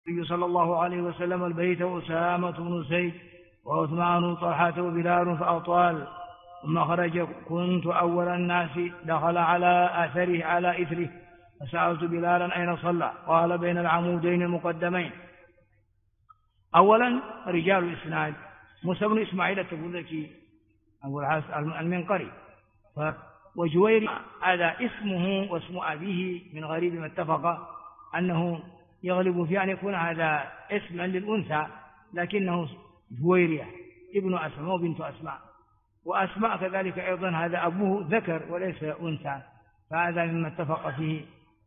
النبي صلى الله عليه وسلم البيت وأسامة بن زيد وعثمان وطلحة وبلال فأطال، ثم خرج كنت أول الناس دخل على إثره فسألت بلالا أين صلى؟ قال بين العمودين المقدمين. أولا رجال الإسناد موسى بن إسماعيل التبوذكي أبو العاص المنقري، وجويري هذا اسمه واسم أبيه من غريب ما اتفق أنه يغلب في أن يكون هذا اسما للأنثى، لكنه جويرية ابن أسماء وبنت أسماء، وأسماء كذلك أيضا هذا أبوه ذكر وليس أنثى، فهذا مما اتفق فيه.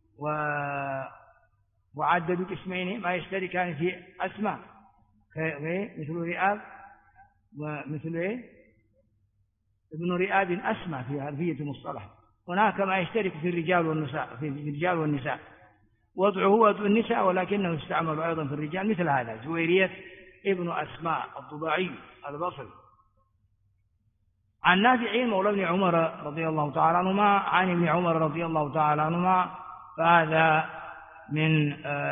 وعددوا اسمين ما يشتركان في أسماء مثل رئاب ومثل ابن رئاب أسمى في عرفية المصطلح. هناك ما يشترك في الرجال والنساء وضعه وضع النساء، ولكنه يستعمل أيضا في الرجال مثل هذا جويرية ابن أسماء الضباعي البصري. عن نافع مولى ابن عمر رضي الله تعالى عنهما عن ابن عمر رضي الله تعالى عنهما، فهذا من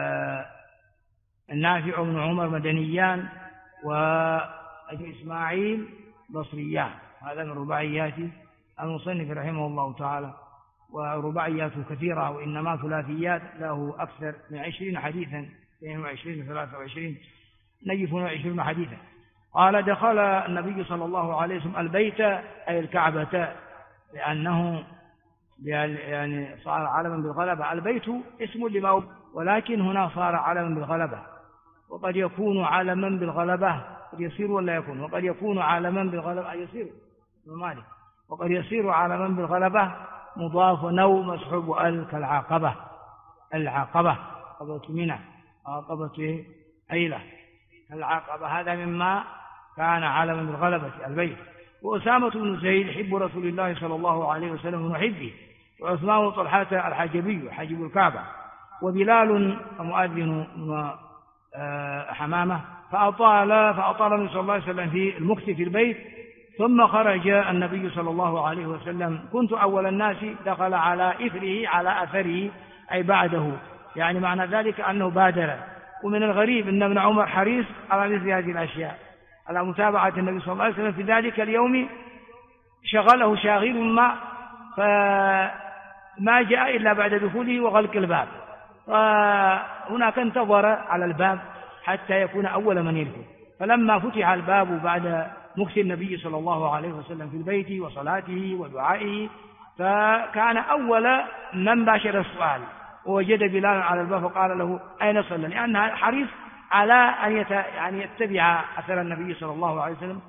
النافع بن عمر مدنيان وأبي إسماعيل بصريان، هذا من رباعيات المصنف رحمه الله تعالى، ورباعياته كثيرة وإنما ثلاثيات له أكثر من 20 حديثا 22 23 نجف 20 حديثا. قال دخل النبي صلى الله عليه وسلم البيت أي الكعبة، لأنه يعني صار علما بالغلبة. البيت اسم لما، ولكن هنا صار علما بالغلبة، وقد يكون علما بالغلبة قد يصير ولا يكون، وقد يكون علما بالغلبة يصير مالك، وقد يصير علما بالغلبة مضاف أو مسحوب كالعاقبة، العاقبة عقبة منى عقبة أيلة، العاقبة هذا مما كان علما بالغلبة البيت. وأسامة بن زيد حب رسول الله صلى الله عليه وسلم ونحبه، وعثمان وطلحة الحجبي حجب الكعبة، وبلال مؤذن حمامة، فأطال النبي صلى الله عليه وسلم في المكث في البيت. ثم خرج النبي صلى الله عليه وسلم كنت أول الناس دخل على أثره أي بعده، يعني معنى ذلك أنه بادر. ومن الغريب أن ابن عمر حريص على مثل هذه الأشياء، على متابعة النبي صلى الله عليه وسلم في ذلك اليوم، شغله شاغل ما فما جاء إلا بعد دخوله وغلق الباب، وهناك انتظر على الباب حتى يكون أول من يدخل. فلما فتح الباب بعد مكث النبي صلى الله عليه وسلم في البيت وصلاته ودعائه، فكان أول من باشر السؤال، ووجد بلالا على الباب فقال له أين صلى، لأنه حريص على أن يتبع أثر النبي صلى الله عليه وسلم،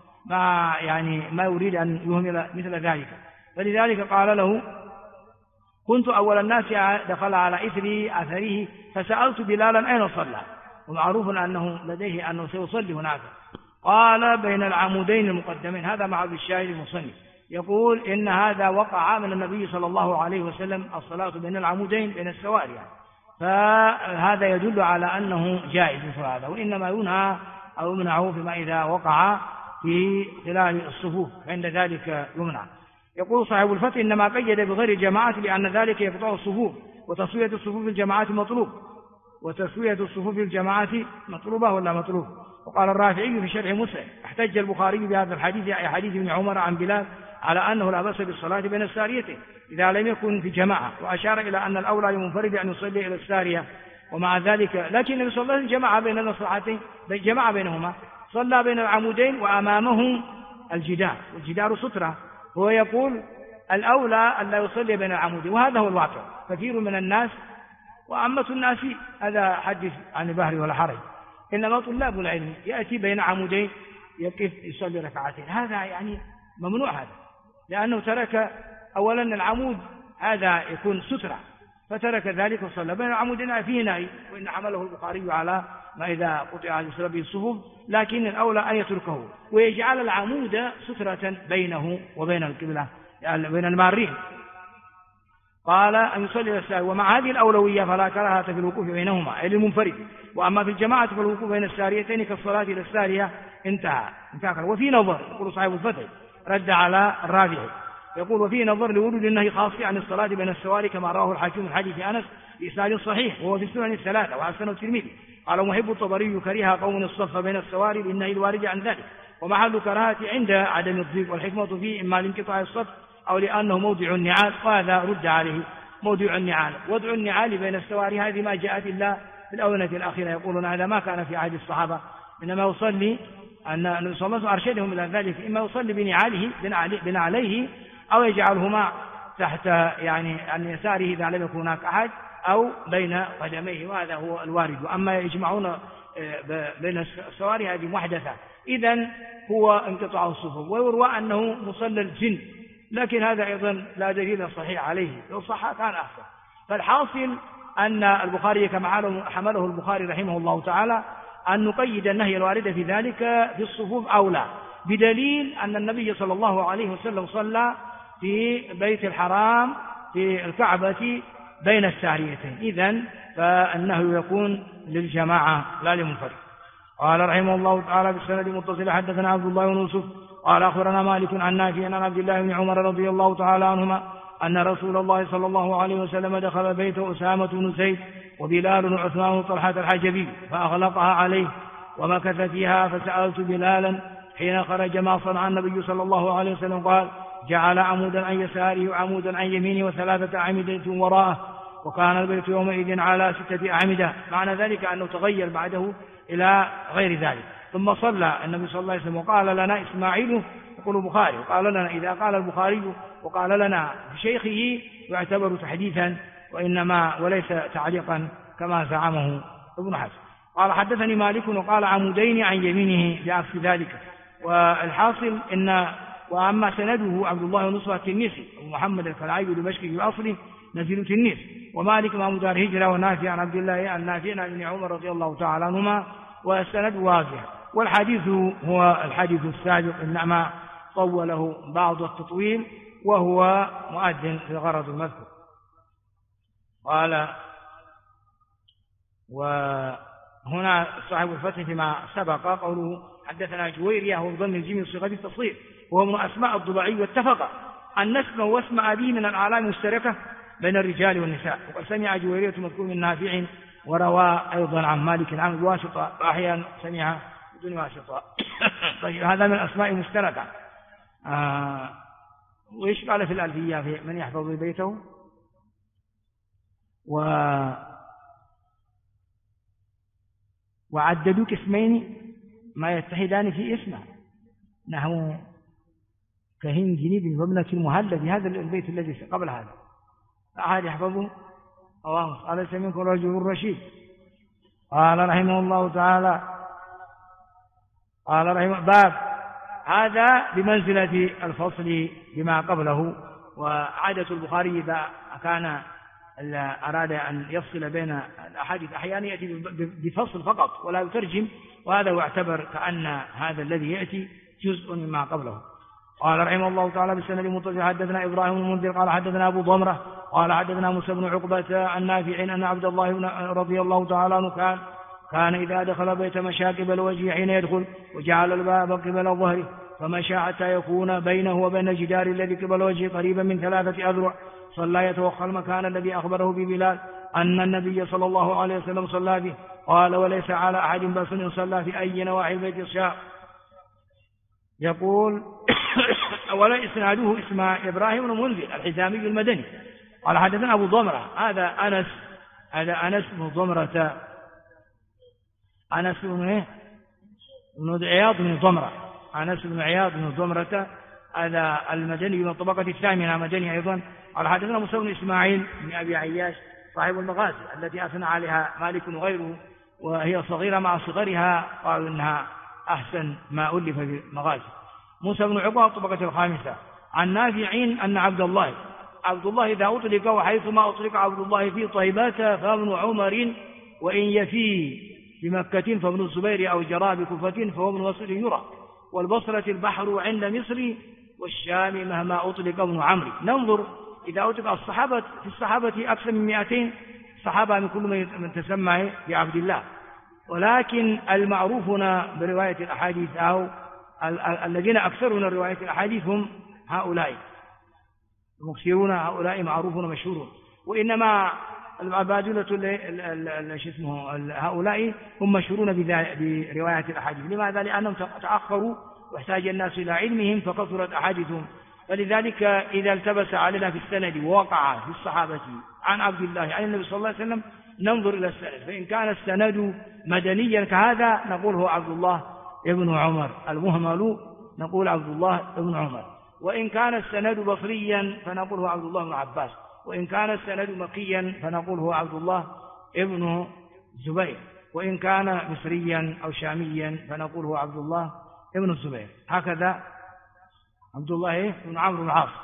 ما يريد أن يهمل مثل ذلك. فلذلك قال له كنت أول الناس دخل على أثره فسألت بلالا أين صلى، ومعروف أنه لديه أنه سيصلي هناك. قال بين العمودين المقدمين، هذا مع الشاهد المصنف يقول إن هذا وقع من النبي صلى الله عليه وسلم الصلاة بين العمودين بين السواري، فهذا يدل على أنه جائز هذا، وإنما ينهى أو يمنع فيما إذا وقع في خلال الصفوف، عند ذلك يمنع. يقول صاحب الفتح إنما قيد بغير الجماعة لأن ذلك يقطع الصفوف، وتسوية الصفوف الجماعة مطلوب، وتسوية الصفوف الجماعة مطلوبة ولا مطلوب. وقال الرافعي في شرح مسلم احتج البخاري بهذا الحديث أي حديث ابن عمر عن بلال على أنه لا بأس بالصلاة بين الساريتين إذا لم يكن في جماعة، وأشار إلى أن الأولى للمنفرد أن يصلي إلى السارية، ومع ذلك لكن النبي صلى الله عليه وسلم جمع بين المصلحتين، جمع بينهما، صلى بين العمودين وأمامه الجدار، والجدار سترة، هو يقول الأولى أن لا يصلي بين العمودين، وهذا هو الواقع. كثير من الناس وعامة الناس هذا حدث عن البحر ولا حرج، إنما طلاب العلم يأتي بين عمودين يقف يصلي ركعتين، هذا ممنوع، هذا لأنه ترك أولا العمود هذا يكون سترة، فترك ذلك وصلى بين العمودين فيه نهي، وإن حمله البخاري على ما إذا قطع بسبب الصفوف، لكن الأولى أن يتركه ويجعل العمود سترة بينه وبين القبلة بين المارين. قال أن يصلي إلى السارية، ومع هذه الأولوية فلا كراهة في الوقوف بينهما أي للمنفرد، وأما في الجماعة فالوقوف بين الساريتين كالصلاة إلى السارية انتهى. وفي نظر، يقول صاحب الفتح رد على الرافعي، يقول وفي نظر لورود النهي خاص عن الصلاة بين السواري كما رواه الحاكم من حديث أنس بإسناد صحيح وهو في السنن الثلاثة وحسنه الترمذي قال محب الطبري كره قوم الصف بين السواري للنهي الوارد عن ذلك، ومحل كراهة عند عدم الضيق، والحكمة فيه إما لانقطاع الصف أو لأنه موضع النعال، وهذا رد عليه. موضع النعال، وضع النعال بين السواري هذه ما جاءت إلا في الآونة الأخيرة، يقولون هذا ما كان في عهد الصحابة، إنما يصلي أن النبي صلى الله عليه وسلم أرشدهم إلى ذلك، إما يصلي بنعليه أو يجعلهما تحت يعني عن يساره إذا لم يكن هناك أحد، أو بين قدميه، وهذا هو الوارد. وأما يجمعون بين السواري هذه محدثة، إذن هو انقطاع الصفوف. ويروى أنه مصلى الجن، لكن هذا أيضا لا دليل صحيح عليه، لو صح كان أحسن. فالحاصل أن البخاري كما حمله البخاري رحمه الله تعالى أن نقيد النهي الوارد في ذلك في الصفوف أولى، بدليل أن النبي صلى الله عليه وسلم صلى في بيت الحرام في الكعبة بين الساريتين، إذن فالنهي يكون للجماعة لا للمنفرد. قال رحمه الله تعالى بالسند المتصل حدثنا عبد الله بن يوسف قال أخبرنا مالك عن نافع عن عبد الله بن عمر رضي الله تعالى عنهما أن رسول الله صلى الله عليه وسلم دخل بيت أسامة بن زيد وبلال وعثمان طلحة الحجبي فأغلقها عليه ومكث فيها، فسألت بلالا حين خرج ما صنع النبي صلى الله عليه وسلم، قال جعل عمودا عن يساره وعمودا عن يمينه وثلاثة أعمدة وراءه، وكان البيت يومئذ على 6 أعمدة. معنى ذلك أنه تغير بعده إلى غير ذلك. ثم صلى النبي صلى الله عليه وسلم وقال لنا إسماعيل، يقول البخاري، وقال لنا إذا قال البخاري وقال لنا بشيخه يعتبر تحديثا وإنما وليس تعليقا كما زعمه ابن حزم. قال حدثني مالك وقال عمودين عن يمينه بعكس ذلك. والحاصل إن وأما سنده عبد الله بن نصرة التنيسي ومحمد الكلعي الدمشقي بأصله نزيل تنيس، ومالك ما مدار هجرة، ونافع عن عبد الله عن نافع عن ابن عمر رضي الله تعالى عنهما، والسند واضح. والحديث هو الحديث السابق، إنما طوله بعض التطويل وهو مؤذن في غرض المذكور. قال وهنا صاحب الفتح فيما سبق قوله حدثنا جويرية هو بضم الجيم صيغة التصغير، وهو من أسماء الضبعي، واتفق أن اسمه واسم أبيه من الأعلام المشتركة بين الرجال والنساء. وقد سمع جويرية مذكور من نافع، وروى أيضا عن مالك عن الواسطة، وأحيانا سمع بدون واسطة. طيب هذا من الأسماء المشتركة. وإيش قال في الألفية في من يحفظ بيته وعددوا كاسمين ما يتحدان في اسمه، نحو كهن جنيب وابنة المهلة في هذا البيت الذي قبل هذا، أحد يحفظه الله أليس منكم رجل رشيد. قال رحمه الله تعالى قال رحمه باب هذا بمنزلة الفصل بما قبله. وعادة البخاري إذا كان أراد أن يفصل بين الأحاديث أحيانا يأتي بفصل فقط ولا يترجم، وهذا يعتبر كأن هذا الذي يأتي جزء مما قبله. قال رحمه الله تعالى بالسند المتصل حدثنا إبراهيم بن المنذر قال حدثنا أبو ضمرة قال حدثنا موسى بن عقبة عن نافع أن عبد الله رضي الله تعالى عنه كان إذا دخل بيت مشى قبل وجهه حين يدخل، وجعل الباب قبل ظهره، فمشى حتى يكون بينه وبين الجدار الذي قبل وجهه قريبا من 3 أذرع، صلى يتوخى المكان الذي أخبره ببلال أن النبي صلى الله عليه وسلم صلى به. قال وليس على أحد بأس إن صلى في أي نواحي البيت شاء. يقول ولا إسناده اسم إبراهيم بن المنذر الحزامي المدني قال حدثنا أبو ضمرة، هذا أنس بن ضمرة، أنس بن عياض بن ضمرة، أنس بن عياض بن ضمرة، هذا المدني من الطبقة الثامنة مدني أيضا. قال حدثنا موسى بن إسماعيل بن أبي عياش صاحب المغازي التي أثنى عليها مالك وغيره، وهي صغيرة مع صغرها قالوا إنها أحسن ما ألف في المغازي. موسى بن عقبة الطبقة الخامسة عن نافع أن عبد الله إذا أطلق وحيثما أطلق عبد الله في طيبات فابن عمر، وإن يفي بمكة فابن الزبير أو جرى بكفة فهو من وصل يرى، والبصرة البحر عند مصر، والشام مهما أطلق ابن عمرو. ننظر إذا أطلق الصحابة في الصحابة أكثر من 200 صحابة من كل من تسمى بعبد الله، ولكن المعروفون برواية الأحاديث أو الذين أكثرون رواية الأحاديث هم هؤلاء المكثرون، هؤلاء معروفون مشهورون. وإنما العبادلة شو اسمه هؤلاء هم مشهورون برواية الأحاديث. لماذا؟ لأنهم تأخروا واحتاج الناس إلى علمهم فكثرت أحاديثهم. فلذلك إذا التبس علينا في السند ووقع في الصحابة عن عبد الله عن النبي صلى الله عليه وسلم ننظر إلى السند، فإن كان السند مدنيا كهذا نقول هو عبد الله ابن عمر، المهمل نقول عبد الله ابن عمر. وإن كان السند بصريا فنقول هو عبد الله بن عباس، وإن كان السند مكيا فنقول هو عبد الله ابن الزبير، وإن كان مصريا أو شاميا فنقول هو عبد الله ابن الزبير. هكذا عبد الله بن عمرو بن العاص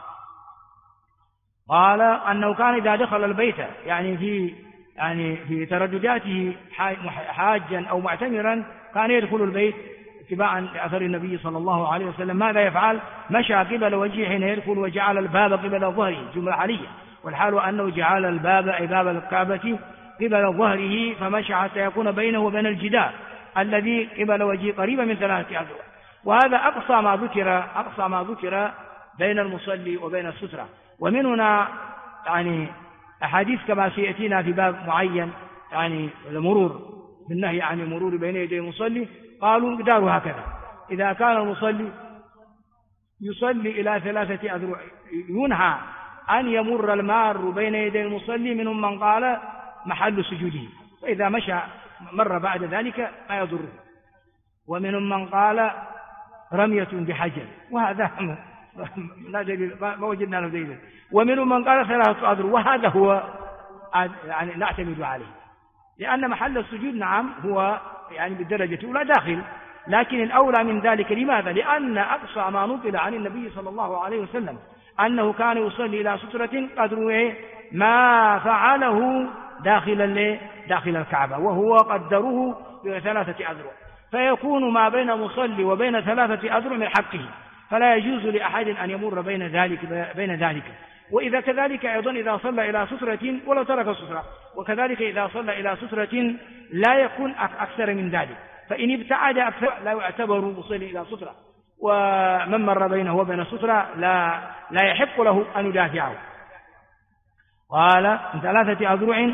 قال أنه كان إذا دخل البيت يعني في تردداته حاجا أو معتمرا كان يدخل البيت اتباعا لأثر النبي صلى الله عليه وسلم. ماذا يفعل؟ مشى قبل وجهه حين يدخل وجعل الباب قبل ظهره، جملة حالية، والحال أنه جعل الباب أي باب الكعبة قبل ظهره، فمشى حتى يكون بينه وبين الجدار الذي قبل وجهه قريبا من 3 أذرع. وهذا أقصى ما ذكر بين المصلي وبين السترة. ومن هنا يعني أحاديث كما سيأتينا في باب معين يعني المرور بالنهي عن المرور بين يدي المصلي، قالوا مقداره هكذا: إذا كان المصلي يصلي إلى 3 أذرع ينهى أن يمر المار بين يدي المصلي، منهم من قال محل سجوده، فإذا مشى مر بعد ذلك ما يضره، ومنهم من قال رمية بحجر، وهذا لا دليل ما وجدنا له دليل، ومنهم من قال 3 أذرع، وهذا هو يعني نعتمد عليه، لأن محل السجود نعم هو يعني بالدرجة الأولى داخل، لكن الأولى من ذلك. لماذا؟ لأن أقصى ما نقل عن النبي صلى الله عليه وسلم أنه كان يصلي إلى سترة قدر ما فعله داخل الكعبة، وهو قدره ب3 أذرع، فيكون ما بين مصلي وبين 3 أذرع من حقه، فلا يجوز لأحد أن يمر بين ذلك. وإذا كذلك أيضا إذا صلى إلى سترة ولو ترك السترة، وكذلك إذا صلى إلى سترة لا يكون أكثر من ذلك، فإن ابتعد أكثر لا يعتبر مصلي إلى سترة، ومن مر بينه وبين السترة لا يحق له أن يدافعه. قال من 3 أذرع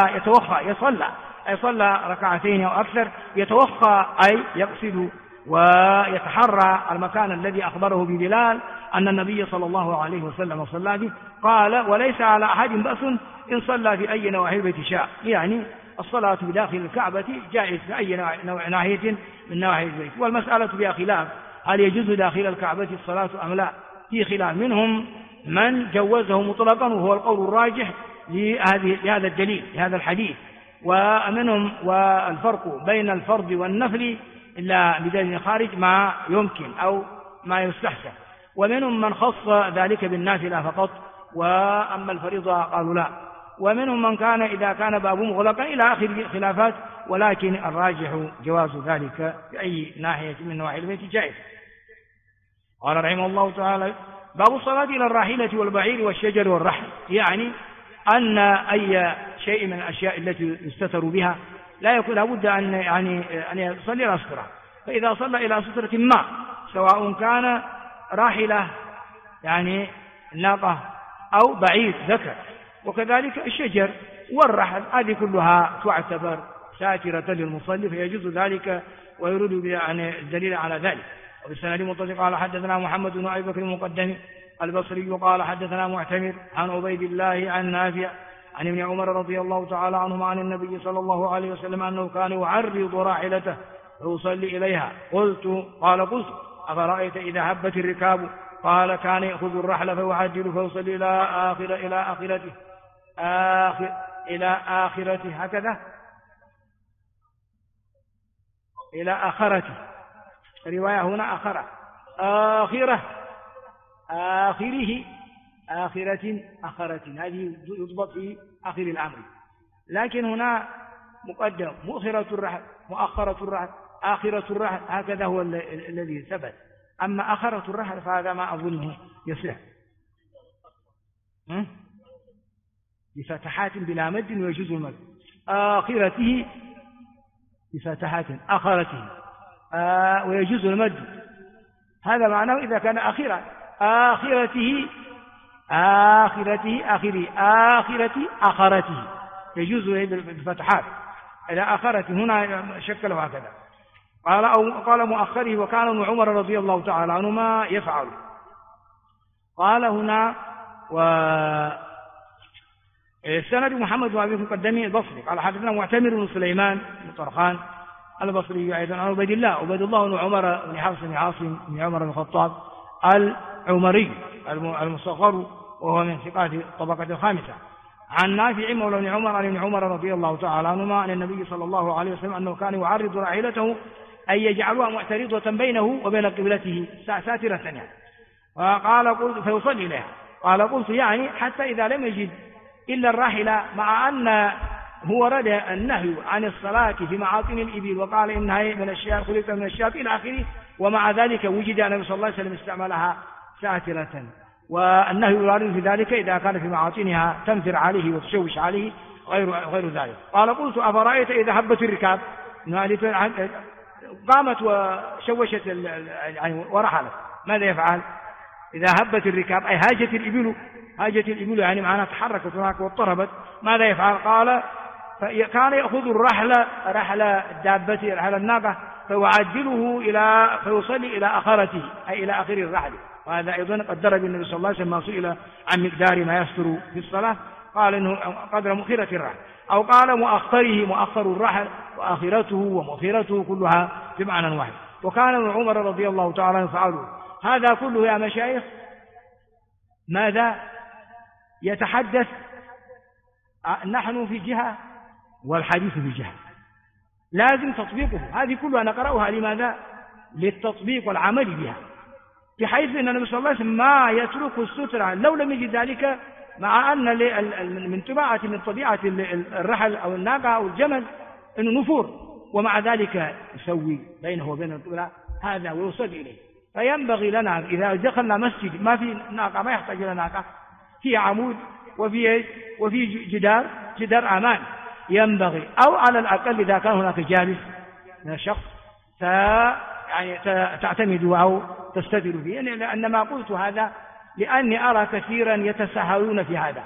صلى ركعتين أو أكثر، يتوخى أي يقصد ويتحرى المكان الذي أخبره ببلال أن النبي صلى الله عليه وسلم صلى به. قال وليس على أحد بأس إن صلى في أي نواحي البيت شاء، يعني الصلاة بداخل الكعبة جائز في أي ناحية من نواحي البيت. والمسألة فيها خلاف، هل يجوز داخل الكعبة الصلاة أم لا؟ في خلاف، منهم من جوزه مطلقا وهو القول الراجح لهذا الدليل لهذا الحديث، ومنهم والفرق بين الفرض والنفل إلا بدليل خارج ما يمكن أو ما يستحسن، ومنهم من خص ذلك بالنافلة فقط، وأما الفريضة قالوا لا، ومنهم من كان إذا كان بابه مغلقا إلى آخر الخلافات، ولكن الراجح جواز ذلك في أي ناحية من نواحي البيت جائز. قال رحمه الله تعالى: باب الصلاة إلى الراحلة والبعير والشجر والرحل، يعني أن أي شيء من الأشياء التي يستتر بها لا يكون لابد أن يصلي إلى سترة، فإذا صلى إلى سترة ما سواء كان راحلة يعني ناقة أو بعير ذكر، وكذلك الشجر والرحل، هذه كلها تعتبر ساترة للمصلي فيجوز ذلك، ويرد يعني الدليل على ذلك. وبالسند المتصل قال حدثنا محمد بن أبي بكر المقدمي البصري قال حدثنا معتمر عن عبيد الله عن نافع عن ابن عمر رضي الله تعالى عنهما عن النبي صلى الله عليه وسلم أنه كان يعرض راحلته فيصلي إليها. قال قلت أفرأيت إذا هبت الركاب؟ قال كان يأخذ الرحل فيعجل فيصلي إلى آخرته هكذا إلى آخرته، رواية هنا آخرة هذه يضبط في آخر الأمر، لكن هنا مقدم مؤخرة الرحل مؤخرة الرحل آخرة الرحل، هكذا هو الذي ثبت. أما آخرة الرحل فهذا ما أظنه يصح بفتحات بلا مد ويجوز المد، آخرته بفتحات آخرته ويجوز المد، هذا معناه إذا كان آخرة آخرته يجوز بالفتحات إلى آخرة، هنا شكله هكذا. قال أو قال مؤخره وكان ابن عمر رضي الله تعالى عنهما يفعل. قال هنا السند محمد بن أبي المقدمي البصري قال حدثنا معتمر بن سليمان بن طرخان البصري أيضا عن عبيد الله بن عمر بن حفص بن عاصم بن عمر بن الخطاب العمري المصغر وهو من ثقات الطبقة الخامسة، عن نافع مولى بن عمر عن ابن عمر رضي الله تعالى عنهما عن النبي صلى الله عليه وسلم أنه كان يعرض راحلته أن يجعلها معترضة بينه وبين قبلته ساترة يعني. وقال قلت فيصلي إليها. قال قلت يعني حتى إذا لم يجد إلا الراحلة، مع أن هو رد النهي عن الصلاة في معاطن الإبل وقال إنها من الشياب خلقت من الشياب إلى آخره، ومع ذلك وجد النبي صلى الله عليه وسلم استعملها ساترة، والنهي يراد في ذلك إذا كان في معاطنها تنفر عليه وتشوش عليه غير ذلك. قال قلت أفرأيت إذا هبت الركاب قامت وشوشت يعني ورحلت ماذا يفعل؟ إذا هبت الركاب أي هاجت الإبل يعني معناها تحركت هناك واضطربت ماذا يفعل؟ قال كان يأخذ رحل الدابة رحل الناقة فيعدله فيصلي إلى آخرته أي إلى آخر الرحل. وهذا أيضا قد درج النبي صلى الله عليه وسلم ما سئل عن مقدار ما يستر في الصلاة قال إنه قدر مؤخرة الرحل، أو قال مؤخر الرحل وآخرته ومؤخرته كلها بمعنى واحد. وكان ابن عمر رضي الله تعالى يفعله. هذا كله يا مشايخ ماذا يتحدث؟ نحن في جهة والحديث في جهة، لازم تطبيقه. هذه كلها نقرأها لماذا؟ للتطبيق والعمل بها، بحيث أن النبي صلى الله عليه وسلم ما يترك السترة لو لم يجد ذلك، مع أن من طبيعة الرحل أو الناقة أو الجمل أنه نفور، ومع ذلك يسوي بينه وبين القبلة هذا ويوصل إليه. فينبغي لنا إذا دخلنا مسجد ما في ناقة ما يحتاج إلى ناقة، في عمود وفي جدار أمان، ينبغي أو على الأقل إذا كان هناك جالس من الشخص يعني تعتمد أو تستدل فيه. لأن ما قلت هذا لأني أرى كثيرا يتساهلون في هذا،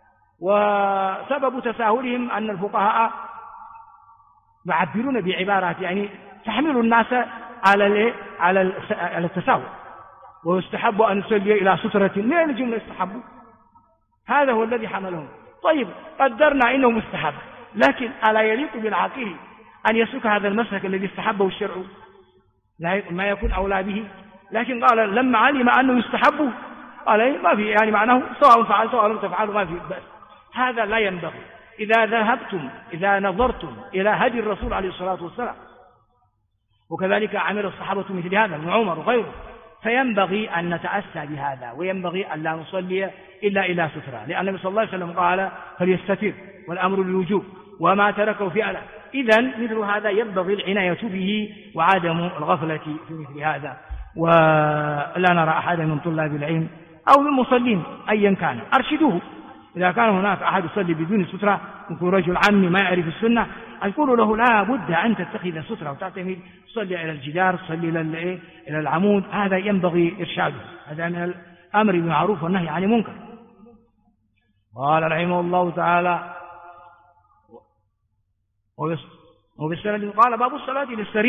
وسبب تساهلهم أن الفقهاء يعبرون بعبارات يعني تحمل الناس على التساهل، ويستحب أن يصلي إلى سترة. من أين الجملة يستحب؟ هذا هو الذي حملهم. طيب قدرنا إنه مستحب، لكن ألا يليق بالعاقل أن يسلك هذا المسلك الذي استحبه الشرع؟ ما يكون أولى به. لكن قال لما علم أنه يستحب قال ما في يعني معناه سواء فعل سواء لم تفعل ما في بأس. هذا لا ينبغي. إذا نظرتم إلى هدي الرسول عليه الصلاة والسلام، وكذلك عمل الصحابة مثل هذا ابن عمر وغيره، فينبغي أن نتأسى بهذا، وينبغي أن لا نصلي إلا إلى سترة، لأن النبي صلى الله عليه وسلم قال فليستتر والأمر للوجوب وما تركه فعلا. إذن مثل هذا ينبغي العناية به وعدم الغفلة في مثل هذا. ولا نرى أحدا من طلاب العلم أو من المصلين أيا كان أرشدوه. إذا كان هناك أحد يصلي بدون سترة، يكون رجل عمي ما يعرف السنة، أقول له لا بد أن تتخذ سترة وتعتمد تصلي إلى الجدار، تصلي إلى العمود. هذا ينبغي إرشاده، هذا من الأمر بالمعروف والنهي عن المنكر. قال رحمه الله تعالى وبالسند قال باب الصلاة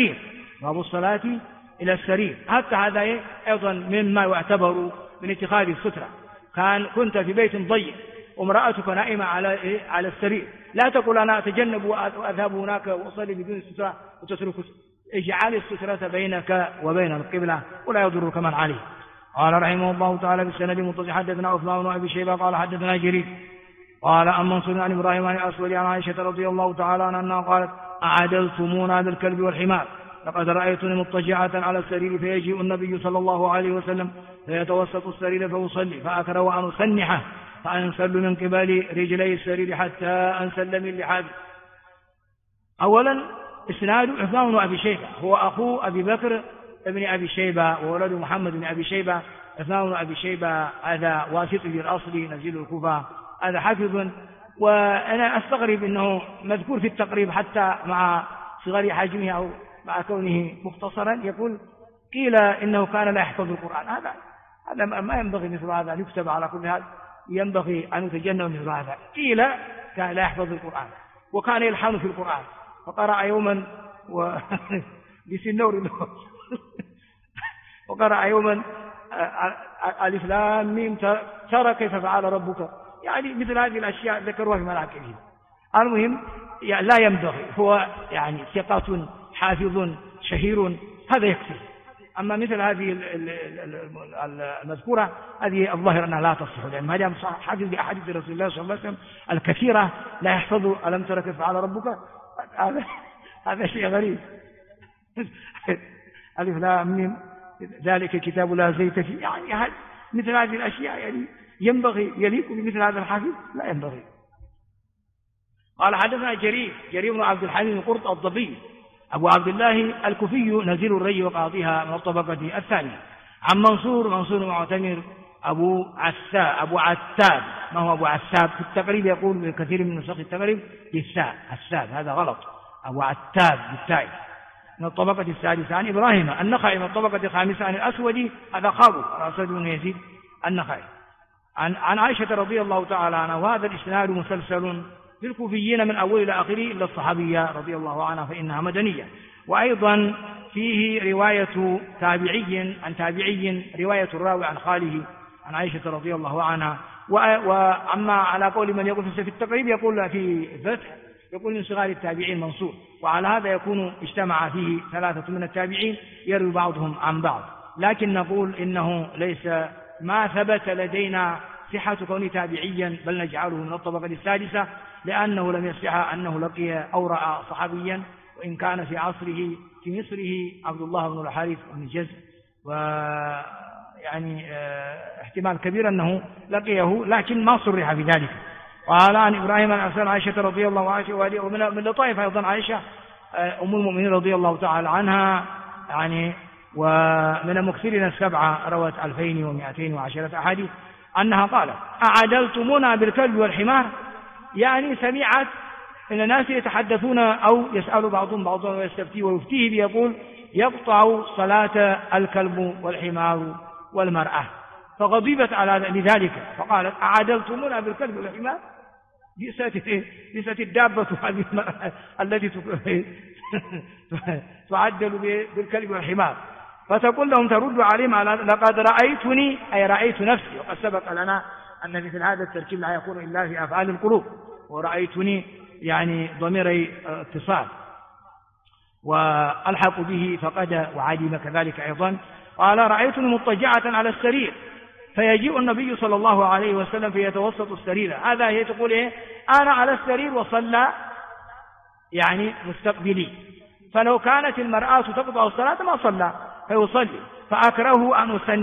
إلى السرير. حتى هذا أيضا مما يعتبر من اتخاذ السترة. كنت في بيت ضيق وامرأتك نائمة على السرير، لا تقول أنا أتجنب وأذهب هناك وأصلي بدون سترة وتترك. اجعل السترة بينك وبين القبلة ولا يضرك من عليه. قال رحمه الله تعالى بالسند المتصل حدثنا عثمان بن أبي شيبة قال حدثنا جرير قال أما منصور عن إبراهيم عن الأسود عن عائشة رضي الله تعالى عنها قالت أعدلتمونا بالكلب والحمار، لقد رأيتني مضطجعة على السرير فيجيء النبي صلى الله عليه وسلم فيتوسط السرير فأصلي فأكره أن أسنحه فأنسل من قبل رجلي السرير حتى أنسل من لحافي. أولا إسناد عثمان بن أبي شيبة هو أخو أبي بكر ابن أبي شيبة وولد محمد بن أبي شيبة. عثمان بن أبي شيبة هذا واسطي الأصل نزيل الكوفة، هذا حافظ. وأنا أستغرب أنه مذكور في التقريب حتى مع صغر حجمه أو مع كونه مختصرا، يقول قيل إنه كان لا يحفظ القرآن. هذا ما ينبغي مثل هذا أن يكتب على كل هذا، ينبغي أن يتجنب مثل هذا. قيل كان لا يحفظ القرآن وكان يلحن في القرآن، فقرأ يوما بسنور وقرأ يوما ألف لام ميم ترى كيف فعل ربك، يعني مثل هذه الأشياء ذكروها في مراكبهم. المهم يعني لا ينبغي، هو يعني ثقة حافظ شهير هذا يكفي. أما مثل هذه المذكورة هذه الظاهر أنها لا تصح، لأن ما دام حافظ بأحاديث رسول الله صلى الله عليه وسلم الكثيرة لا يحفظ ألم ترى كيف فعل ربك، هذا شيء غريب. ألف لام ميم ذلك الكتاب لا زيت فيه، يعني مثل هذه الأشياء يعني ينبغي يليق بمثل هذا الحافظ؟ لا ينبغي. قال حدثنا جرير بن عبد الحليم القرط الضبي أبو عبد الله الكوفي نزيل الري وقاضيها من الطبقة الثانية، عن منصور معتمر أبو عتاب. ما هو أبو عتاب؟ في التقريب يقول بكثير من نسخ التقريب بالساء، الساد هذا غلط، أبو عتاب بالتاء، من الطبقة السادسة. عن إبراهيم النخعي من الطبقة الخامسة. عن الأسود هذا خابر الأسود بن يزيد النخعي. عن عائشة رضي الله تعالى عنها، وهذا الإسناد مسلسل للكوفيين من أول إلى آخره إلا الصحابية رضي الله عنها فإنها مدنية. وأيضا فيه رواية تابعي عن تابعي، رواية الراوي عن خاله عن عائشة رضي الله عنها. وأما على قول من يقول في التقريب يقول في فتح يقول من صغار التابعين منصور، وعلى هذا يكون اجتمع فيه ثلاثة من التابعين يروي بعضهم عن بعض. لكن نقول إنه ليس ما ثبت لدينا صحة كون تابعيا، بل نجعله من الطبقة السادسة، لأنه لم يصح أنه لقي أو رأى صحابيا، وإن كان في عصره في مصره عبد الله بن الحارث بن جزء، ويعني احتمال كبير أنه لقيه لكن ما صرح بذلك. وقال عن إبراهيم عن عائشة رضي الله عنها، ومن لطائف أيضا عائشة أم المؤمنين رضي الله تعالى عنها، يعني ومن المكثرين السبعة روت 2210 أحاديث أنها قالت: أعدلتمونا بالكلب والحمار، يعني سمعت إن الناس يتحدثون أو يسأل بعضهم بعضا ويستفتي ويفتيه بيقول يقطع صلاة الكلب والحمار والمرأة، فغضبت على لذلك فقالت: أعدلتمونا بالكلب والحمار، بئست الدابة هذه التي تعدل بالكلب والحمار. فتقول لهم ترد عليهم لقد رأيتني، أي رأيت نفسي، وقد سبق لنا أن مثل هذا التركيب لا يكون إلا في أفعال القلوب، ورأيتني يعني ضميري اتصال، وألحق به فقد وعدم كذلك أيضا. قال: رأيتني مضطجعة على السرير، فيجيء النبي صلى الله عليه وسلم فيتوسط السرير. هذا هي تقول إيه؟ أنا على السرير وصلى يعني مستقبلي، فلو كانت المرأة تقطع الصلاة ما صلى فيصلي. فأكره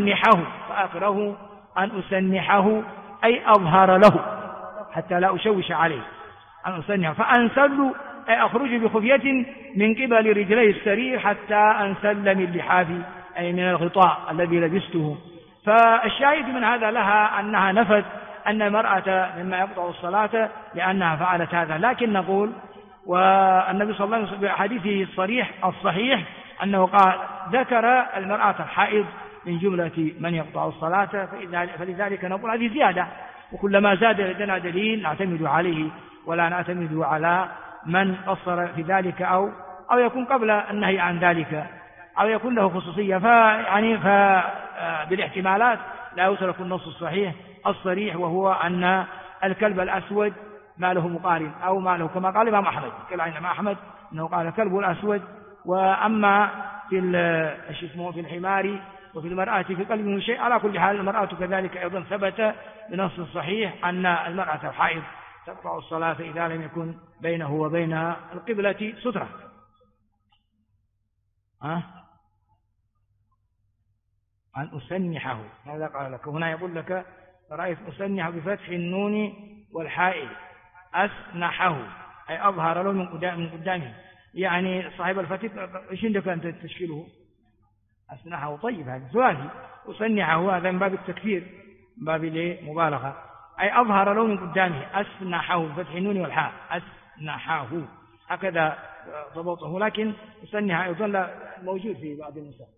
أن أسنحه أي أظهر له حتى لا أشوش عليه، أن أسنحه. فأنسل أي أخرج بخفية من قبل رجلي السرير حتى أنسل من لحافي، أي من الغطاء الذي لبسته. فالشاهد من هذا لها أنها نفت أن المرأة مما يقطع الصلاة لأنها فعلت هذا. لكن نقول والنبي صلى الله عليه وسلم بحديثه الصحيح أنه قال ذكر المرأة الحائض من جملة من يقطع الصلاة، فلذلك نقول هذه زيادة، وكلما زاد لدينا دليل نعتمد عليه ولا نعتمد على من قصر في ذلك أو يكون قبل النهي عن ذلك أو يكون له خصوصية. بالاحتمالات لا يترك النص الصريح، وهو أن الكلب الأسود ما له مقارن أو ما له، كما قال الإمام أحمد، كالعين أحمد أنه قال الكلب الأسود. وأما في الحمار وفي المرأة في قلبه شيء. على كل حال المرأة كذلك أيضا ثبت بنص صحيح أن المرأة الحائض تقطع الصلاة إذا لم يكن بينه وبين القبلة سترة. أن أسنحه، ماذا قال لك هنا؟ يقول لك رأيت أسنحه بفتح النون والحاء، أسنحه أي أظهر له من قدامه، يعني صاحب الفتح إيش عندك أنت تشكيله؟ أسنحه. طيب هذا ثلاثي، أسنحه هذا من باب التكفير، من باب المبالغة، أي أظهر له من قدامه، أسنحه بفتح النون والحاء، أسنحه هكذا ضبطه. لكن أسنح أيضا موجود في بعض النسخ.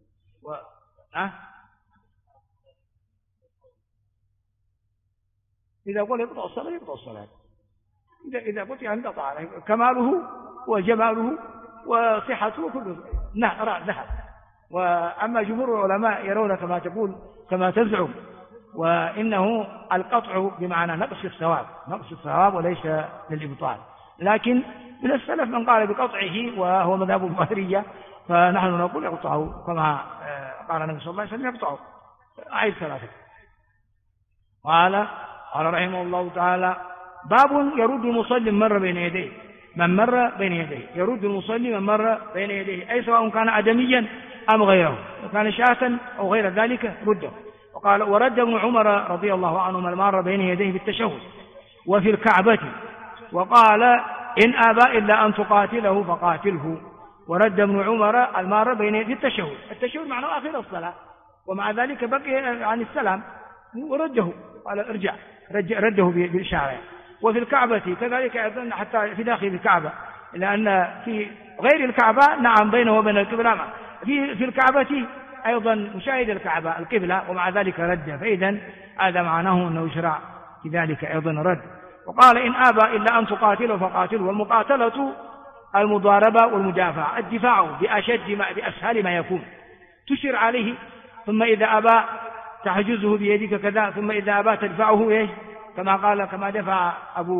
إذا قال يقطع الصلاة يقطع الصلاة، إذا فتح انقطع كماله وجماله وصحته كله ذهب. وأما جمهور العلماء يرون كما تقول كما تزعم، وإنه القطع بمعنى نقص الثواب وليس للإبطال. لكن من السلف من قال بقطعه وهو مذهب الظاهرية، فنحن نقول يقطعه كما قال النبي صلى الله عليه وسلم يقطعه عيد 3. قال رحمه الله تعالى: باب يرد المصلي من مر بين يديه يرد المصلي من مر بين يديه، أي سواء كان آدميا أم غيره، وكان شاة أو غير ذلك رده. وقال: ورد ابن عمر رضي الله عنه من مر بين يديه بالتشهد وفي الكعبة، وقال: إن أبى إلا أن تقاتله فقاتله. ورد ابن عمر المار بين يديه التشهد معناه آخر الصلاة، ومع ذلك بقي عن السلام ورده، قال ارجع، رده بالإشارة. وفي الكعبة كذلك أيضا، حتى في داخل الكعبة، لأن في غير الكعبة نعم بينه وبين القبلة، في الكعبة أيضا مشاهد الكعبة القبلة، ومع ذلك رد. فإذا هذا معناه أنه يشرع في ذلك أيضا رد. وقال: إن أبى إلا أن تقاتله فقاتله. والمقاتلة المضاربة والمدافع، الدفاع بأسهل ما يكون، تشير عليه، ثم إذا أبى تحجزه بيدك كذا، ثم إذا أبى تدفعه كما دفع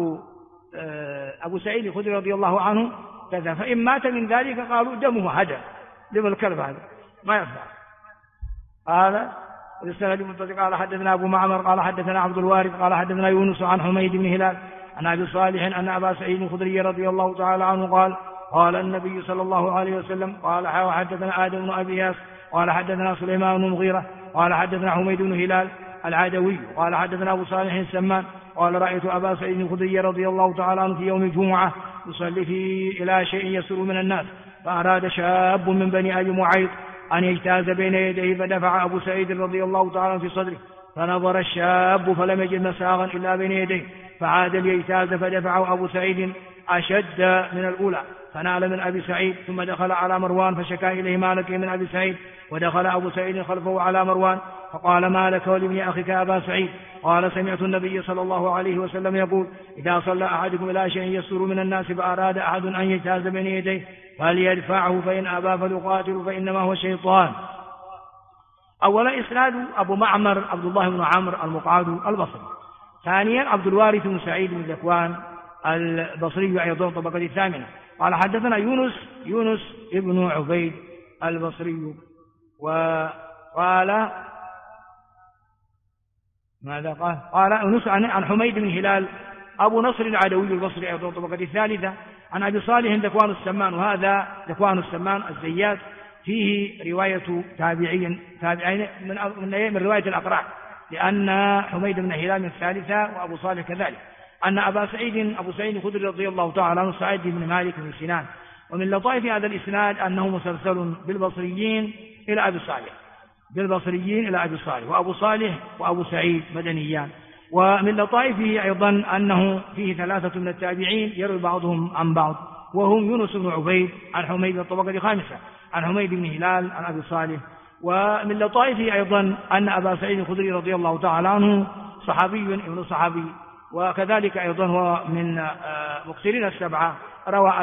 أبو سعيد الخدري رضي الله عنه كذا. فإن مات من ذلك قالوا دمه هدر، دم الكلب هذا ما يفعل. قال: قال حدثنا أبو معمر قال حدثنا عبد الوارث قال حدثنا يونس عن حميد بن هلال عن أبي صالح أن أبا سعيد الخدري رضي الله تعالى عنه قال النبي صلى الله عليه وسلم قال: حدثنا آدم بن أبي ياس قال حدثنا سليمان بن المغيرة قال حدثنا حميد بن هلال العدوي قال حدثنا أبو صالح السمان قال: رأيت أبا سعيد الخدري رضي الله تعالى عنه في يوم الجمعة يصلي فيه إلى شيء يسر من الناس، فأراد شاب من بني أبي معيط أن يجتاز بين يديه، فدفع أبو سعيد رضي الله تعالى عنه في صدره، فنظر الشاب فلم يجد مساغا إلا بين يديه، فعاد ليجتاز فدفعه أبو سعيد أشد من الأولى، فنال من أبي سعيد، ثم دخل على مروان فشكا إليه ما لك من أبي سعيد، ودخل أبو سعيد خلفه على مروان فقال: ما لك ولابن أخيك أبا سعيد؟ قال: سمعت النبي صلى الله عليه وسلم يقول: إذا صلى أحدكم إلى شيء يسر من الناس فأراد أحد أن يجتاز بين يديه فليدفعه، فإن أبى فليقاتل فإنما هو شيطان. أولا إسناد أبو معمر عبد الله بن عمرو المقعد البصري. ثانيا عبد الوارث بن سعيد بن ذكوان البصري أيضا طبقة الثامنة قال حدثنا يونس ابن عبيد البصري. وقال ماذا قال يونس عن حميد بن هلال أبو نصر العدوي البصري أيضا طبقة الثالثة عن أبي صالح ذكوان السمان. وهذا ذكوان السمان الزيات فيه رواية تابعين من رواية الأقراء، لأن حميد بن هلال من الثالثة وأبو صالح كذلك. أن أبو سعيد الخدري رضي الله تعالى عنه سعيد بن مالك بن سنان. ومن لطائف هذا الإسناد أنه مسلسل بالبصريين إلى أبي صالح، وأبو صالح وأبو سعيد مدنيان. ومن لطائفه أيضا أنه فيه ثلاثة من التابعين يروي بعضهم عن بعض، وهم يونس بن عبيد عن حميد الطبقة الخامسة عن حميد بن هلال عن أبي صالح. ومن لطائفه أيضا أن أبا سعيد الخدري رضي الله تعالى عنه صحابي ابن صحابي، وكذلك أيضا هو من مكثرين السبعة، روى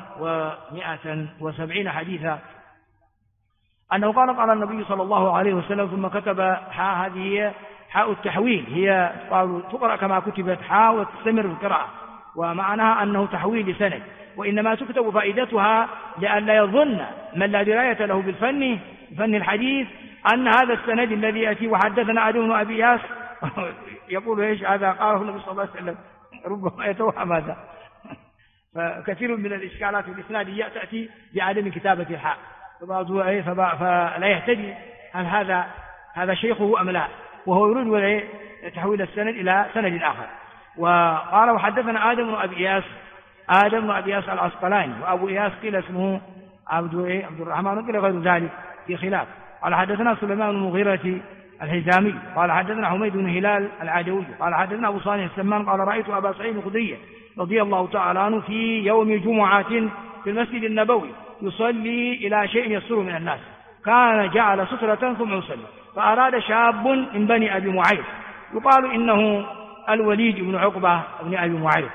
1170 حديثا. أنه قال النبي صلى الله عليه وسلم ثم كتب هذه حاء التحويل، هي تقرأ كما كتبت حاء وتستمر في القراءة، ومعناها أنه تحويل لسند، وإنما تكتب فائدتها لئلا يظن من لا دراية له بالفن الحديث أن هذا السند الذي يأتي وحدثنا آدم بن أبي ياس يقول إيش هذا قاله النبي صلى الله عليه وسلم، ربما يتوهم هذا. فكثير من الإشكالات الإسنادية تأتي بعدم كتابة الحاء، فلا يهتدي هل هذا شيخه أم لا، وهو يريد تحويل السند إلى سند آخر. وقال وحدثنا آدم بن أبي ياس العسقلاني، وأبو إياس قيل اسمه عبد الرحمن قيل غير ذلك في خلاف. قال حدثنا سليمان بن المغيرة الحزامي قال حدثنا حميد بن هلال العدوي قال حدثنا أبو صالح السمان قال رأيت أبا سعيد الخدري رضي الله تعالى عنه في يوم جمعة في المسجد النبوي يصلي إلى شيء يسر من الناس، كان جعل سترة ثم يصلي، فأراد شاب من بني أبي معيط يقال إنه الوليد بن عقبة بن أبي معيط،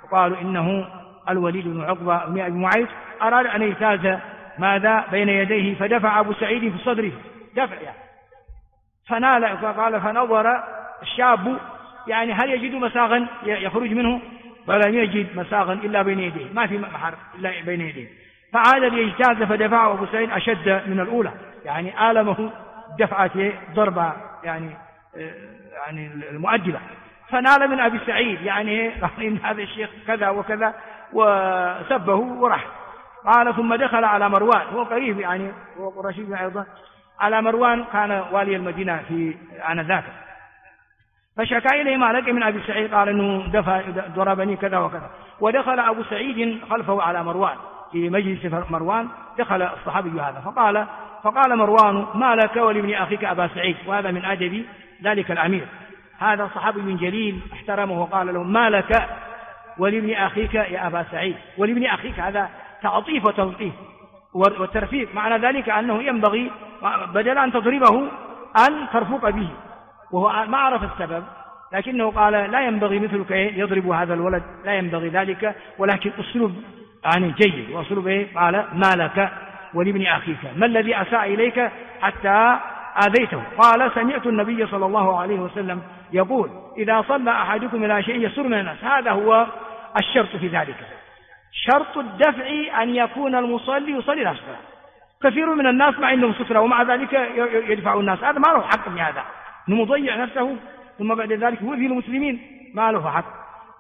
قالوا إنه الوليد بن عقبة بن أبي معيط أراد أن يجتاز ماذا بين يديه، فدفع أبو سعيد في صدره دفع يعني، فنال، فقال فنظر الشاب يعني هل يجد مساغا يخرج منه، فلم يجد مساغا إلا بين يديه، ما في محر إلا بين يديه، فعاد ليجتاز فدفعه أبو سعيد أشد من الأولى، يعني آلمه دفعة ضربة يعني المؤدبة، فنال من أبي سعيد يعني قال إن هذا الشيخ كذا وكذا وسبه وراح. قال ثم دخل على مروان، هو قريب يعني هو قرشي أيضا، على مروان كان والي المدينة في آنذاك، فشكى إليه ما لقي من أبي سعيد، قال إنه ضربني كذا وكذا. ودخل أبو سعيد خلفه على مروان في مجلس مروان، دخل الصحابي هذا فقال مروان ما لك ولابن أخيك أبا سعيد، وهذا من أدب ذلك الأمير، هذا صحابي جليل احترمه وقال له ما لك ولابن أخيك يا أبا سعيد، ولابن أخيك هذا تعطيف وتلطيف والترفيق، معنى ذلك أنه ينبغي بدل أن تضربه أن ترفق به، وهو ما عرف السبب، لكنه قال لا ينبغي مثلك يضرب هذا الولد، لا ينبغي ذلك، ولكن أسلوب يعني جيد، وأسلوب قال ما لك ولابن أخيك، ما الذي أساء إليك حتى آذيته؟ قال سمعت النبي صلى الله عليه وسلم يقول إذا صلى أحدكم إلى شيء يسر من الناس، هذا هو الشرط في ذلك، شرط الدفع أن يكون المصلي يصلي لا سترة، كثير من الناس ما عندهم سترة ومع ذلك يدفع الناس، هذا ما له حق في هذا، انه مضيع نفسه ثم بعد ذلك يؤذي المسلمين، ما له حق.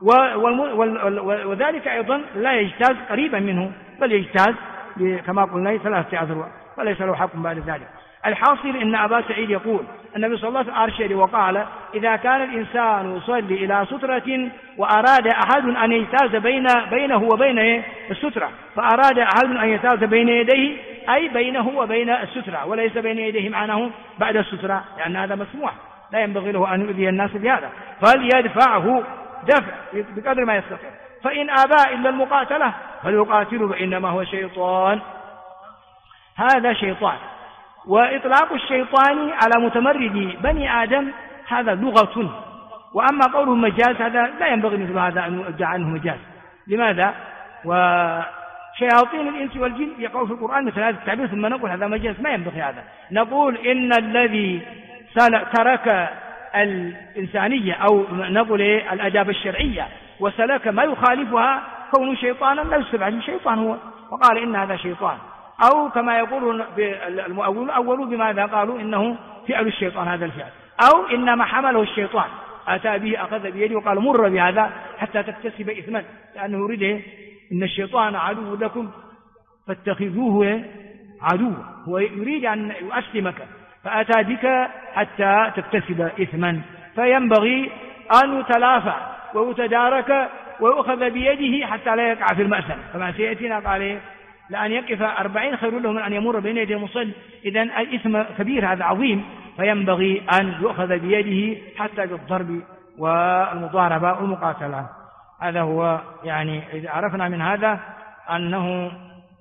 وذلك أيضا لا يجتاز قريبا منه، بل يجتاز كما قلنا 3 أذرع، وليس له حق بعد ذلك. الحاصل إن أبا سعيد يقول النبي صلى الله عليه وسلم أرشد وقال إذا كان الإنسان يصلي إلى سترة وأراد أحد أن يجتاز بينه وبين السترة، فأراد أحد أن يجتاز بين يديه أي بينه وبين السترة، وليس بين يديه معناه بعد السترة، لأن هذا مسموح، لا ينبغي له أن يؤذي الناس بهذا، فليدفعه دفع بقدر ما يستطيع، فإن أبى إلا المقاتلة فليقاتله فإنما هو شيطان، هذا شيطان. وإطلاق الشيطان على متمرد بني آدم هذا لغة، وأما قوله مجاز هذا لا ينبغي مثل هذا أن يدعى عنه مجاز. لماذا؟ وشياطين الإنس والجن يقول في القرآن مثل هذا التعبير ثم نقول هذا مجاز، ما ينبغي هذا، نقول إن الذي ترك الإنسانية أو نقول الآداب الشرعية وسلك ما يخالفها كونه شيطانا لا يسلب عنه شيطان هو، وقال إن هذا شيطان، أو كما يقول المؤولون أولوا بماذا قالوا إنه فعل الشيطان هذا الفعل، أو إنما حمله الشيطان أتى به أخذ بيده وقال مر بهذا حتى تكتسب إثما، لأنه يريد إن الشيطان عدو لكم فاتخذوه عدوا، هو يريد أن يؤسلمك فأتى بك حتى تكتسب إثما، فينبغي أن يتلافى ويتدارك ويؤخذ بيده حتى لا يقع في المأثم، كما سيأتينا قال لأن يقف 40 خير له من أن يمر بين يدي المصلي، إذن الإثم كبير هذا عظيم، فينبغي أن يؤخذ بيده حتى بالضرب والمضاربة والمقاتلة. هذا هو يعني إذا عرفنا من هذا أنه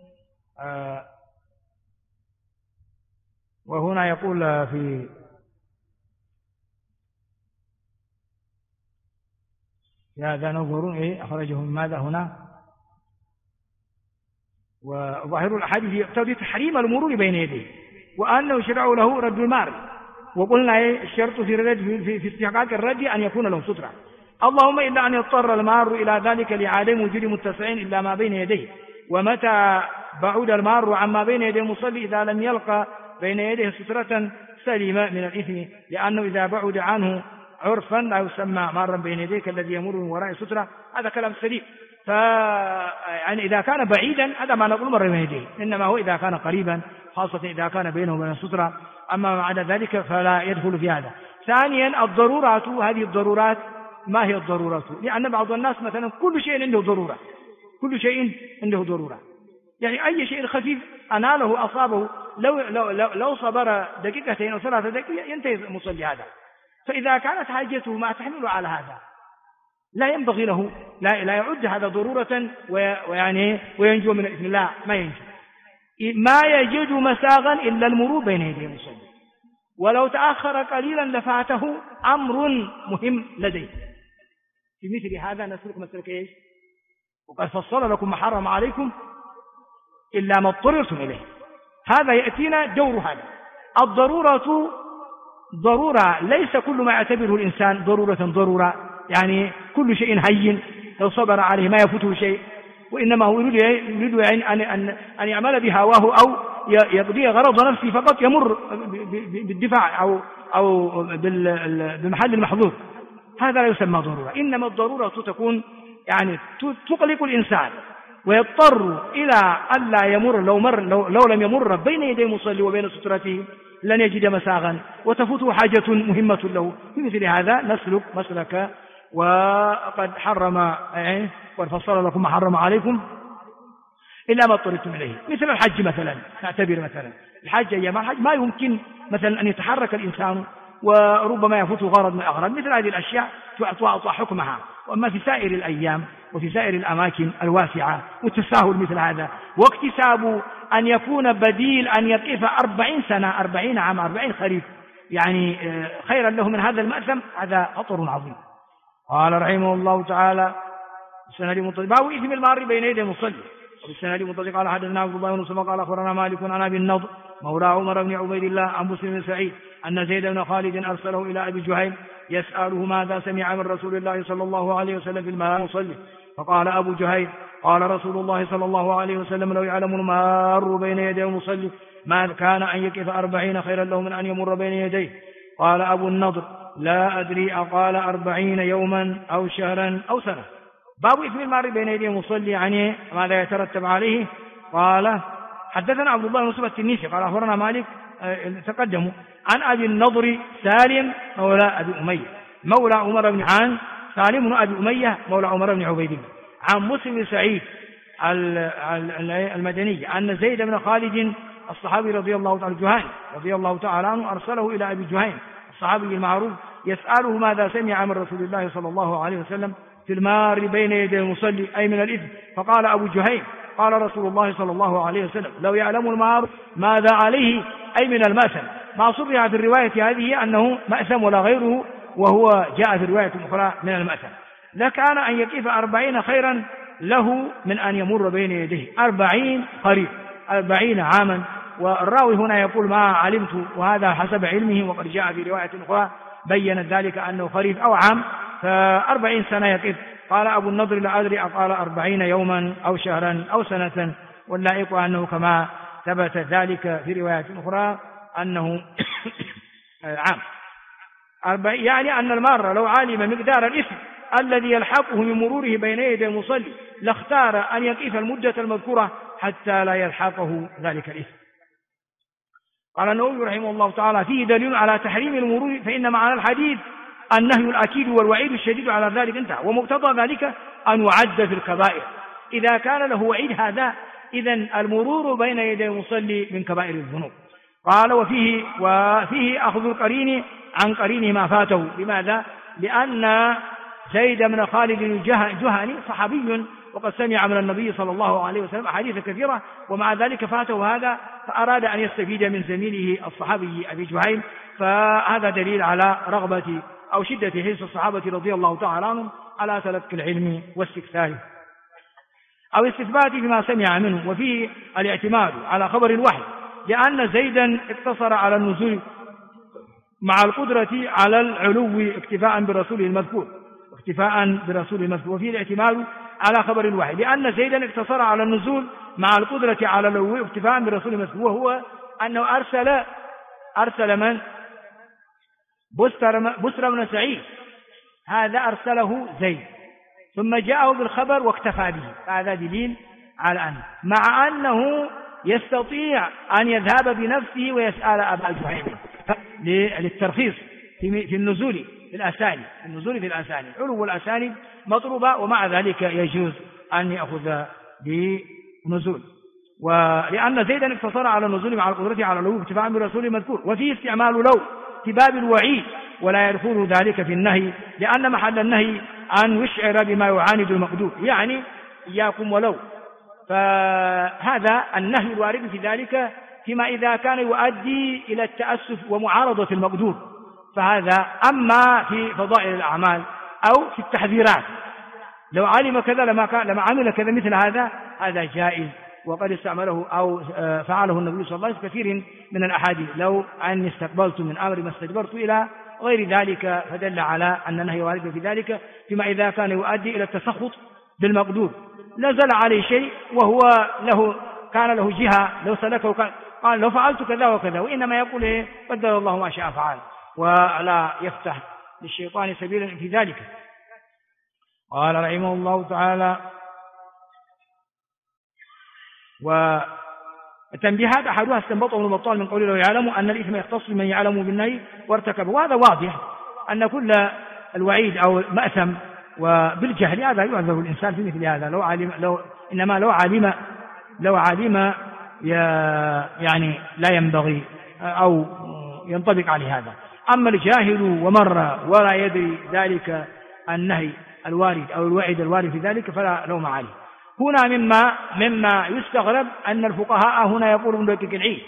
وهنا يقول في هذا نظر أخرجه من ماذا هنا، وظاهر الأحاديث يقتضي تحريم المرور بين يديه وأنه يشرع له رد المال، وقلنا الشرط في استحقاق الرد أن يكون له سترة، اللهم إلا أن يضطر المار إلى ذلك لعدم وجود متسعين إلا ما بين يديه، ومتى بعد المار عما بين يدي المصلي إذا لم يلقى بين يديه سترة سلم من الإثم، لأنه إذا بعد عنه عرفا لا يسمى مارا بين يديك الذي يمر من وراء سترة، هذا كلام سليم. يعني إذا كان بعيدا هذا ما نقول مر بين يديه، إنما هو إذا كان قريبا، خاصة إذا كان بينه وبين السترة، أما ما عدا ذلك فلا يدخل في هذا. ثانيا الضرورات، هذه الضرورات ما هي الضرورات؟ لأن بعض الناس مثلا كل شيء عنده ضرورة، كل شيء عنده ضرورة، يعني أي شيء خفيف أناله أصابه لو صبر دقيقتين أو 3 دقائق ينتهي المصلي هذا، فإذا كانت حاجته ما تحمله على هذا لا ينبغي له، لا يعد هذا ضرورة ويعني وينجو من الإثم، لا ما ينجو، ما يجد مساغا إلا المرور بين يدي المصلي، ولو تأخر قليلا لفاته أمر مهم لديه. في مثل هذا نسلك مسلك إيش؟ وقد فصل لكم ما حرم عليكم إلا ما اضطررتم إليه. هذا يأتينا دور هذا. الضرورة ضرورة، ليس كل ما يعتبره الإنسان ضرورة، يعني كل شيء هين لو صبر عليه ما يفوته شيء، وإنما هو يريد أن يعمل بهواه أو يقضي غرض نفسه فقط، يمر بالدفاع أو بمحل المحظور. هذا لا يسمى ضرورة. إنما الضرورة تكون يعني تقلق الإنسان ويضطر إلى ألا يمر، لو لم يمر بين يدي المصلي وبين سترته لن يجد مساغا وتفوته حاجة مهمة له. في مثل هذا نسلك مسلك وقد حرم قد فصل لكم ما حرم عليكم إلا ما اضطررتم إليه. مثل الحج مثلا، نعتبر مثلا الحج، أيام الحج ما يمكن مثلا أن يتحرك الإنسان وربما يفوت غرض من الأغراض، مثل هذه الأشياء تعطى حكمها. وأما في سائر الأيام وفي سائر الأماكن الواسعة والتساهل مثل هذا، واكتساب أن يكون بديل أن يقف 40 سنة 40 عام 40 خريف يعني خيرا له من هذا المأثم، هذا خطر عظيم. قال رحمه الله تعالى: السند المنطلق باب إثم المار بين يدي المصلي. وبالسند المنطلق قال حدثنا عبد الله بن مسلم قال أخبرنا مالك عن أبي النضر مولى عمر بن عبيد الله عن مسلم بن سعيد أن زيد بن خالد أرسله إلى أبي جهيم يسأله ماذا سمع من رسول الله صلى الله عليه وسلم في المار المصلي. فقال أبو جهيم: قال رسول الله صلى الله عليه وسلم: لو يعلم المار بين يدي المصلي ما كان أن يكف 40 خيرا له من أن يمر بين يديه. قال أبو النضر: لا أدري أقال 40 يوما أو شهرا أو سنة. باب إثم المار بين يدي المصلي، يعني ماذا يترتب عليه. قال حدثنا عبد الله بن مسلم التنيسي قال أخبرنا مالك تقدموا عن أبي النضر سالم مولى أبي أمية مولى عمر بن عان، سالم بن أبي أمية مولى عمر بن عبيد الله، عن مسلم بن سعيد المدني أن زيد بن خالد الصحابي رضي الله تعالى الجهني رضي الله تعالى عنه أرسله إلى أبي جهيم الصحابي المعروف يسأله ماذا سمع من رسول الله صلى الله عليه وسلم في المار بين يدي المصلي أي من الإثم. فقال أبو جهيم: قال رسول الله صلى الله عليه وسلم: لو يعلم المار ماذا عليه أي من المأثم. ما صرح في الرواية هذه أنه مأثم ولا غيره، وهو جاء في الرواية الأخرى من المأثم. لكان أن يكيف 40 خيرا له من أن يمر بين يديه 40 خريف 40 عاما. والراوي هنا يقول ما علمت، وهذا حسب علمه، وقد جاء في رواية أخرى بيّنت ذلك أنه خريف أو عام، ف40 سنة يقف. قال أبو النضر: لا أدري أقال 40 يوما أو شهرا أو سنة، واللائق أنه كما ثبت ذلك في رواية أخرى أنه عام. يعني أن المار لو علم مقدار الإثم الذي يلحقه من مروره بين يدي المصلي لاختار أن يقف المدة المذكورة حتى لا يلحقه ذلك الإثم. قال النووي رحمه الله تعالى: فيه دليل على تحريم المرور، فإن معنى الحديث النهي الأكيد والوعيد الشديد على ذلك انتهى، ومقتضى ذلك أن يعد في الكبائر. إذا كان له وعيد هذا إذن المرور بين يدي المصلي من كبائر الذنوب. قال: وفيه أخذ القرين عن قرينه ما فاته. لماذا؟ لأن زيد بن خالد الجهني صحابي، وقد سمع من النبي صلى الله عليه وسلم أحاديث كثيرة، ومع ذلك فاته هذا، فأراد أن يستفيد من زميله الصحابي أبي جهيم. فهذا دليل على رغبة أو شدة حرص الصحابة رضي الله تعالى عنهم على تلقي العلم واستكثاره أو استثباته بما سمع منه. وفيه الاعتماد على خبر الوحي، لأن زيدا اقتصر على النزول مع القدرة على العلو اكتفاء برسوله المذكور وفيه الاعتماد على خبر الوحي، لأن زيدا اقتصر على النزول مع القدرة على العلو اكتفاء برسوله المذكور، وهو أنه أرسل من؟ بسر بن سعيد، هذا أرسله زيد ثم جاءه بالخبر واكتفى به. هذا دليل على أنه مع أنه يستطيع أن يذهب بنفسه ويسأل أبا جهيم للترخيص في النزول في الأسانيد، علو الأسانيد مطلوبة، ومع ذلك يجوز أن يأخذ بنزول، ولأن زيدا اقتصر على النزول مع القدرة على العلو اكتفاء برسول المذكور. وفيه استعمال لو في باب الوعيد، ولا يدخل ذلك في النهي، لأن محل النهي أن يشعر بما يعاند المقدور، يعني إياكم ولو. فهذا النهي الوارد في ذلك فيما إذا كان يؤدي إلى التأسف ومعارضة المقدور، فهذا. أما في فضائل الأعمال أو في التحذيرات لو علم كذا لما عمل كذا مثل هذا جائز، وقد استعمله أو فعله النبي صلى الله عليه وسلم كثير من الأحاديث. لو أني استقبلت من أمر ما استدبرت إلى غير ذلك، فدل على أن النهي وارد في ذلك، فيما إذا كان يؤدي إلى التسخط بالمقدور. نزل عليه شيء وهو كان له جهة، لو سلكه قال لو فعلت كذا وكذا، وإنما يقول إيه قدر الله ما شاء فعل، ولا يفتح للشيطان سبيلا في ذلك. قال رحمه الله تعالى: وتنبيهات أحدها استنبطه ابن بطال من قوله لو يعلم أن الإثم يختص بمن يعلم بالنهي وارتكبه، وهذا واضح أن كل الوعيد أو مأثم وبالجهل هذا يعذر الإنسان في مثل هذا. إنما لو علم يعني لا ينبغي أو ينطبق عليه هذا. أما الجاهل ومر ولا يدري ذلك النهي الوارد أو الوعيد الوارد في ذلك فلا لوم عليه. هنا مما يستغرب أن الفقهاء هنا يقولون دقيق العيد،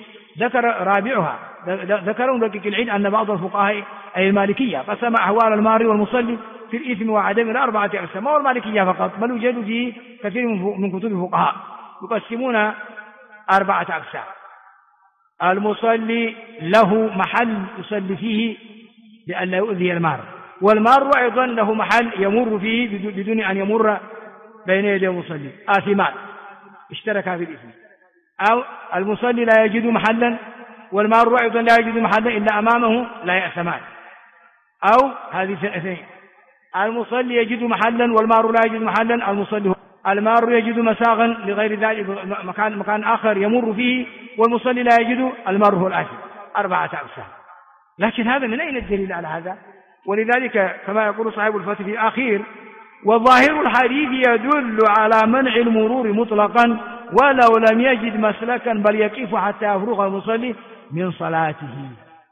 ذكروا دقيق العيد أن بعض الفقهاء أي المالكية قسم أحوال المار والمصلي في الإثم وعدم إلى 4 أقسام، ما هو المالكية فقط بل يوجد في كثير من كتب الفقهاء يقسمون 4 أقسام. المصلي له محل يصلي فيه لئلا يؤذي المار، والمار أيضا له محل يمر فيه بدون أن يمر بين يدي المصلي، آثمان اشتركا في الإثم. أو المصلي لا يجد محلا والمار أيضا لا يجد محلا إلا أمامه لا يأثمان. أو هذه اثنين: المصلي يجد محلا والمار لا يجد محلا، المار يجد مساغا لغير ذلك مكان آخر يمر فيه والمصلي لا يجد، المار هو الآثم. 4 أقسام. لكن هذا من أين الدليل على هذا؟ ولذلك كما يقول صاحب الفتح في آخر: وظاهر الحديث يدل على منع المرور مطلقا ولو لم يجد مسلكا بل يقف حتى يفرغ المصلي من صلاته.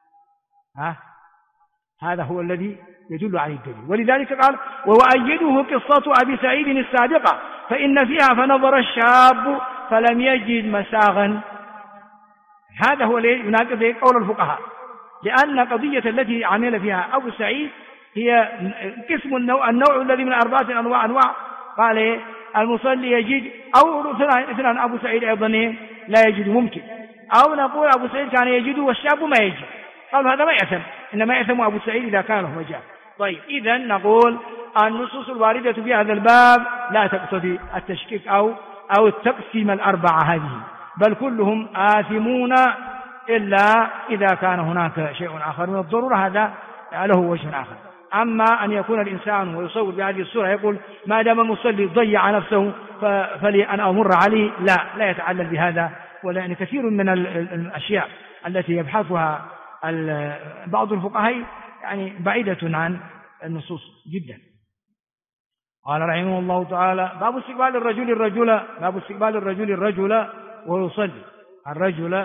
هذا هو الذي يدل عليه الدليل. ولذلك قال: وأيده قصة أبي سعيد السابقة فإن فيها فنظر الشاب فلم يجد مساغا. هذا هو الذي يناقض قول الفقهاء، لأن قضية التي عمل فيها أبو سعيد هي قسم النوع الذي من 4 أنواع. قال المصلي يجد، أو مثلا أبو سعيد أيضا لا يجد ممكن، أو نقول أبو سعيد كان يجد والشاب ما يجد، قالوا هذا ما يأثم، إنما يأثم أبو سعيد إذا كان له مجال. طيب إذن نقول النصوص الواردة في هذا الباب لا تقتضي التشكيك أو التقسيم 4 هذه، بل كلهم آثمون إلا إذا كان هناك شيء آخر من الضرورة، هذا له وجه آخر. أما أن يكون الإنسان ويصور بهذه الصورة يقول ما دام المصلي ضيع نفسه فلي أن أمر عليه، لا يتعلل بهذا. ولأن كثير من الأشياء التي يبحثها بعض الفقهاء يعني بعيدة عن النصوص جدا. قال رحمه الله تعالى: باب استقبال الرجل الرجل وهو يصلي. الرجل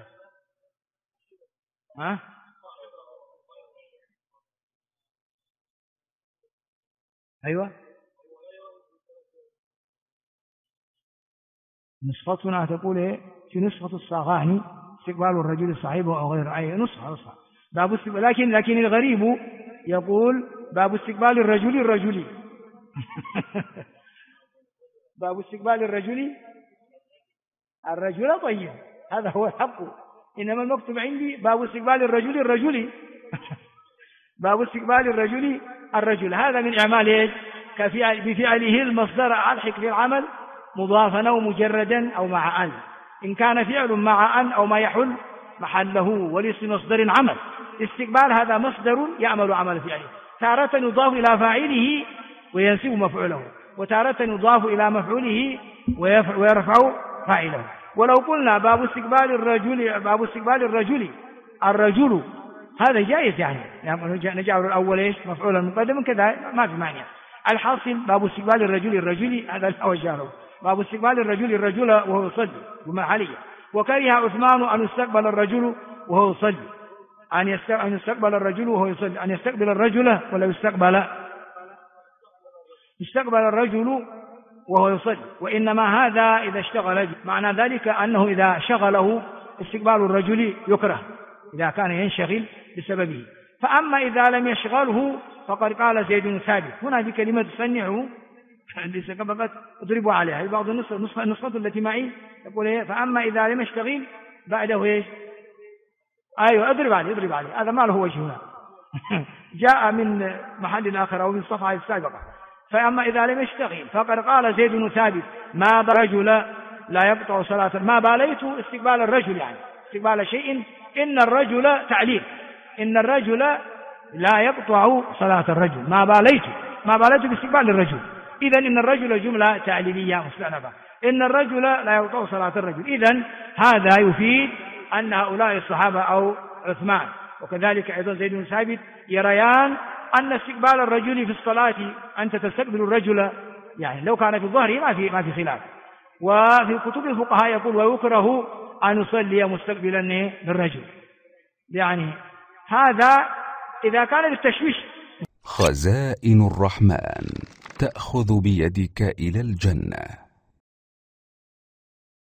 أيوة نسختنا تقول إيه في نسخة الصاغاني استقبال الرجل صاحبه أو غير أي نسخة باب استقبال، لكن الغريب يقول باب استقبال الرجل باب استقبال الرجل طيب، هذا هو الحق، إنما المكتوب عندي باب استقبال الرجل باب استقبال الرجل. هذا من إعمال إيش؟ بفعله المصدر ألحق في العمل مضافا أو مجردا أو مع أن، إن كان فعل مع أن أو ما يحل محله وليس مصدر عمل. استقبال هذا مصدر يعمل عمل فعله، تارة يضاف إلى فاعله وينسب مفعوله، وتارة يضاف إلى مفعوله ويرفع فاعله. ولو قلنا باب استقبال الرجل هذا جائز، يعني نجعل الأول إيش مفعولا مقدما كذا ما في معنى. الحاصل باب استقبال الرجل هذا الأوجه، باب استقبال الرجل وهو يصلي بمحلية. وكره عثمان أن يستقبل الرجل وهو يصلي، أن يستقبل الرجل وهو يصلي، أن يستقبل الرجل ولا يستقبل الرجل وهو يصلي. وإنما هذا إذا اشتغل، معنى ذلك أنه إذا شغله استقبال الرجل يكره إذا كان ينشغل بسببه. فأما إذا لم يشغله فقد قال زيد بن ثابت هنا بكلمة صنعوا اللي سبقت اضربوا عليها. بعض النسخة التي معي يقول إيه فأما إذا لم يشتغل بعده إيش أيوة اضرب عليه هذا ما له وجه هنا جاء من محل آخر أو من صفحة السابقة. فأما إذا لم يشتغل فقد قال زيد بن ثابت ما برجل لا يقطع صلاة ما باليت استقبال الرجل يعني استقبال شيء إن الرجل تعليل إن الرجل لا يقطع صلاة الرجل ما باليت باستقبال الرجل. إذن إن الرجل جملة تعليلية مستأنفة إن الرجل لا يقطع صلاة الرجل. إذن هذا يفيد أن هؤلاء الصحابة أو عثمان وكذلك أيضا زيد بن ثابت يريان أن استقبال الرجل في الصلاة أنت تستقبل الرجل يعني لو كان في الظهر ما في خلاف. وفي كتب الفقهاء يقول ويكره أن يصلي مستقبلا للرجل يعني هذا إذا كان للتشويش. خزائن الرحمن تأخذ بيدك إلى الجنة.